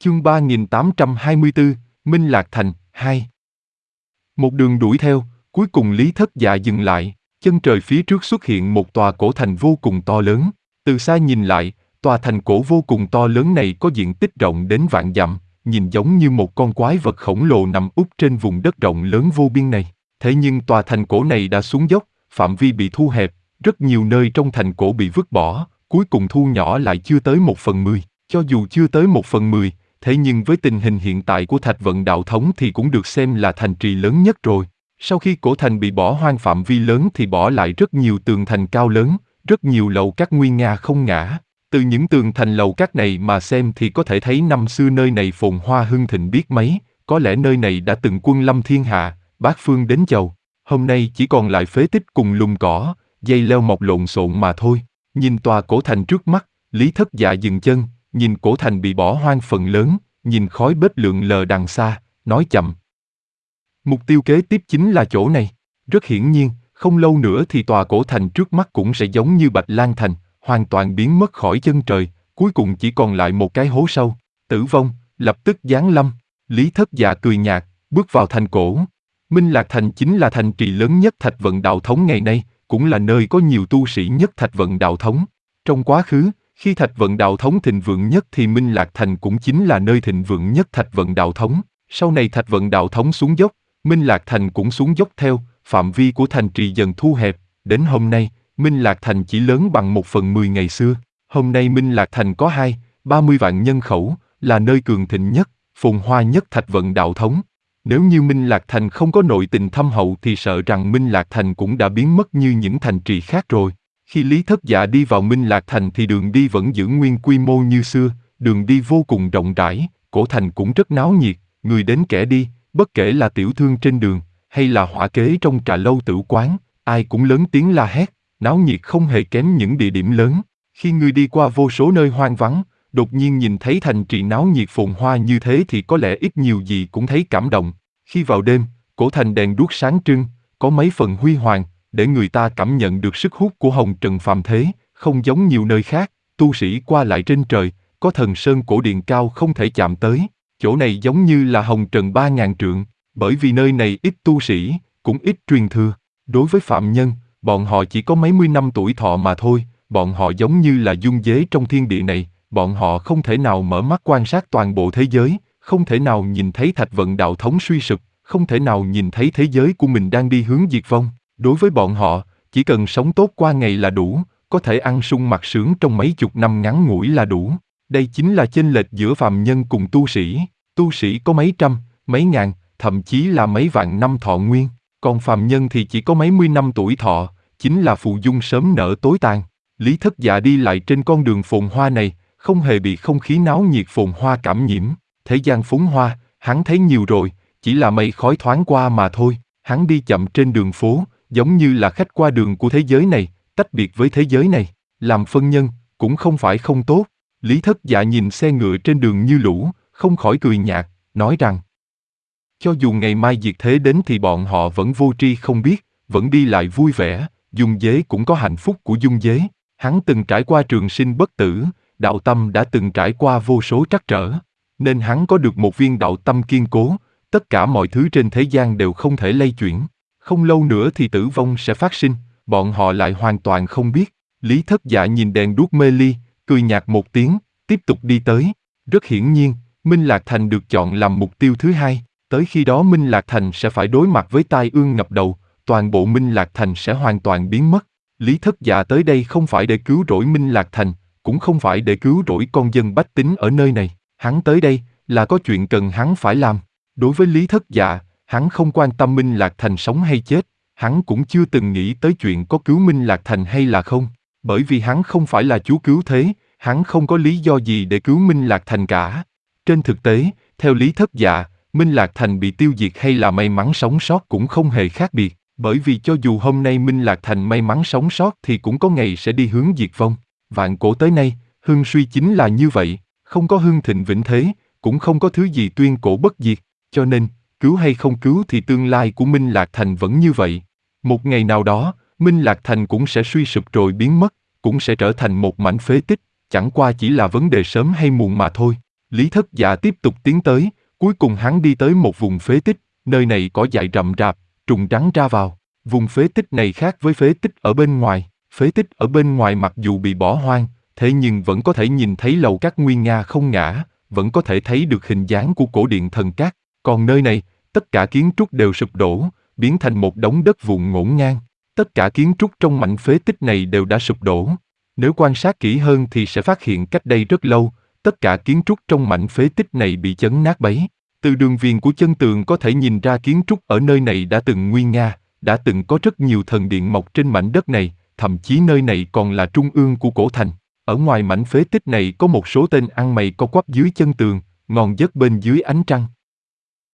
Chương 3824, Minh Lạc Thành, 2. Một đường đuổi theo, cuối cùng Lý Thất Dạ dừng lại, chân trời phía trước xuất hiện một tòa cổ thành vô cùng to lớn. Từ xa nhìn lại, tòa thành cổ vô cùng to lớn này có diện tích rộng đến vạn dặm, nhìn giống như một con quái vật khổng lồ nằm úp trên vùng đất rộng lớn vô biên này. Thế nhưng tòa thành cổ này đã xuống dốc, phạm vi bị thu hẹp, rất nhiều nơi trong thành cổ bị vứt bỏ, cuối cùng thu nhỏ lại chưa tới 1/10. Cho dù chưa tới 1/10, thế nhưng với tình hình hiện tại của Thạch Vận Đạo Thống thì cũng được xem là thành trì lớn nhất rồi. Sau khi cổ thành bị bỏ hoang phạm vi lớn thì bỏ lại rất nhiều tường thành cao lớn, rất nhiều lầu các nguy nga không ngã. Từ những tường thành lầu các này mà xem thì có thể thấy năm xưa nơi này phồn hoa hưng thịnh biết mấy, có lẽ nơi này đã từng quân lâm thiên hạ, bát phương đến chầu. Hôm nay chỉ còn lại phế tích cùng lùm cỏ, dây leo mọc lộn xộn mà thôi. Nhìn tòa cổ thành trước mắt, Lý Thất Dạ dừng chân, nhìn cổ thành bị bỏ hoang phần lớn, nhìn khói bếp lượn lờ đằng xa, nói chậm. Mục tiêu kế tiếp chính là chỗ này. Rất hiển nhiên, không lâu nữa thì tòa cổ thành trước mắt cũng sẽ giống như Bạch Lan Thành, hoàn toàn biến mất khỏi chân trời, cuối cùng chỉ còn lại một cái hố sâu. Tử vong, lập tức giáng lâm. Lý Thất Dạ cười nhạt, bước vào thành cổ. Minh Lạc Thành chính là thành trì lớn nhất Thạch Vận Đạo Thống ngày nay, cũng là nơi có nhiều tu sĩ nhất Thạch Vận Đạo Thống. Trong quá khứ, khi Thạch Vận Đạo Thống thịnh vượng nhất thì Minh Lạc Thành cũng chính là nơi thịnh vượng nhất Thạch Vận Đạo Thống. Sau này Thạch Vận Đạo Thống xuống dốc, Minh Lạc Thành cũng xuống dốc theo, phạm vi của thành trì dần thu hẹp. Đến hôm nay, Minh Lạc Thành chỉ lớn bằng 1/10 ngày xưa. Hôm nay Minh Lạc Thành có 20-30 vạn nhân khẩu, là nơi cường thịnh nhất, phồn hoa nhất Thạch Vận Đạo Thống. Nếu như Minh Lạc Thành không có nội tình thâm hậu thì sợ rằng Minh Lạc Thành cũng đã biến mất như những thành trì khác rồi. Khi Lý Thất Dạ đi vào Minh Lạc Thành thì đường đi vẫn giữ nguyên quy mô như xưa, đường đi vô cùng rộng rãi, cổ thành cũng rất náo nhiệt, người đến kẻ đi, bất kể là tiểu thương trên đường, hay là hỏa kế trong trà lâu tử quán, ai cũng lớn tiếng la hét, náo nhiệt không hề kém những địa điểm lớn. Khi người đi qua vô số nơi hoang vắng, đột nhiên nhìn thấy thành trì náo nhiệt phồn hoa như thế thì có lẽ ít nhiều gì cũng thấy cảm động. Khi vào đêm, cổ thành đèn đuốc sáng trưng, có mấy phần huy hoàng, để người ta cảm nhận được sức hút của hồng trần phàm thế, không giống nhiều nơi khác, tu sĩ qua lại trên trời, có thần sơn cổ điện cao không thể chạm tới. Chỗ này giống như là hồng trần 3000 trượng, bởi vì nơi này ít tu sĩ, cũng ít truyền thừa. Đối với phạm nhân, bọn họ chỉ có mấy mươi năm tuổi thọ mà thôi, bọn họ giống như là dung dế trong thiên địa này, bọn họ không thể nào mở mắt quan sát toàn bộ thế giới, không thể nào nhìn thấy Thạch Vận Đạo Thống suy sụp, không thể nào nhìn thấy thế giới của mình đang đi hướng diệt vong. Đối với bọn họ, chỉ cần sống tốt qua ngày là đủ, có thể ăn sung mặc sướng trong mấy chục năm ngắn ngủi là đủ. Đây chính là chênh lệch giữa phàm nhân cùng tu sĩ. Tu sĩ có mấy trăm, mấy ngàn, thậm chí là mấy vạn năm thọ nguyên, còn phàm nhân thì chỉ có mấy mươi năm tuổi thọ, chính là phù dung sớm nở tối tàn. Lý Thất Dạ đi lại trên con đường phồn hoa này, không hề bị không khí náo nhiệt phồn hoa cảm nhiễm. Thế gian phồn hoa, hắn thấy nhiều rồi, chỉ là mây khói thoáng qua mà thôi. Hắn đi chậm trên đường phố, giống như là khách qua đường của thế giới này, tách biệt với thế giới này. Làm phân nhân, cũng không phải không tốt. Lý Thất Dạ nhìn xe ngựa trên đường như lũ, không khỏi cười nhạt, nói rằng cho dù ngày mai diệt thế đến thì bọn họ vẫn vô tri không biết, vẫn đi lại vui vẻ, dung dế cũng có hạnh phúc của dung dế. Hắn từng trải qua trường sinh bất tử, đạo tâm đã từng trải qua vô số trắc trở, nên hắn có được một viên đạo tâm kiên cố, tất cả mọi thứ trên thế gian đều không thể lay chuyển. Không lâu nữa thì tử vong sẽ phát sinh, bọn họ lại hoàn toàn không biết. Lý Thất Dạ nhìn đèn đuốc mê ly, cười nhạt một tiếng, tiếp tục đi tới. Rất hiển nhiên, Minh Lạc Thành được chọn làm mục tiêu thứ hai. Tới khi đó Minh Lạc Thành sẽ phải đối mặt với tai ương ngập đầu, toàn bộ Minh Lạc Thành sẽ hoàn toàn biến mất. Lý Thất Dạ tới đây không phải để cứu rỗi Minh Lạc Thành, cũng không phải để cứu rỗi con dân bách tính ở nơi này. Hắn tới đây là có chuyện cần hắn phải làm. Đối với Lý Thất Dạ, hắn không quan tâm Minh Lạc Thành sống hay chết, hắn cũng chưa từng nghĩ tới chuyện có cứu Minh Lạc Thành hay là không. Bởi vì hắn không phải là chúa cứu thế, hắn không có lý do gì để cứu Minh Lạc Thành cả. Trên thực tế, theo Lý Thất Dạ, Minh Lạc Thành bị tiêu diệt hay là may mắn sống sót cũng không hề khác biệt, bởi vì cho dù hôm nay Minh Lạc Thành may mắn sống sót thì cũng có ngày sẽ đi hướng diệt vong. Vạn cổ tới nay, hưng suy chính là như vậy, không có hưng thịnh vĩnh thế, cũng không có thứ gì tuyên cổ bất diệt, cho nên, cứu hay không cứu thì tương lai của Minh Lạc Thành vẫn như vậy. Một ngày nào đó, Minh Lạc Thành cũng sẽ suy sụp rồi biến mất, cũng sẽ trở thành một mảnh phế tích, chẳng qua chỉ là vấn đề sớm hay muộn mà thôi. Lý Thất Dạ tiếp tục tiến tới, cuối cùng hắn đi tới một vùng phế tích, nơi này cỏ dại rậm rạp, trùng trắng ra vào. Vùng phế tích này khác với phế tích ở bên ngoài. Phế tích ở bên ngoài mặc dù bị bỏ hoang, thế nhưng vẫn có thể nhìn thấy lầu các nguy nga không ngã, vẫn có thể thấy được hình dáng của cổ điện thần cát. Còn nơi này, tất cả kiến trúc đều sụp đổ, biến thành một đống đất vụn ngổn ngang. Tất cả kiến trúc trong mảnh phế tích này đều đã sụp đổ. Nếu quan sát kỹ hơn thì sẽ phát hiện cách đây rất lâu, tất cả kiến trúc trong mảnh phế tích này bị chấn nát bấy. Từ đường viền của chân tường có thể nhìn ra kiến trúc ở nơi này đã từng nguy nga, đã từng có rất nhiều thần điện mọc trên mảnh đất này, thậm chí nơi này còn là trung ương của cổ thành. Ở ngoài mảnh phế tích này có một số tên ăn mày co quắp dưới chân tường, ngon giấc bên dưới ánh trăng.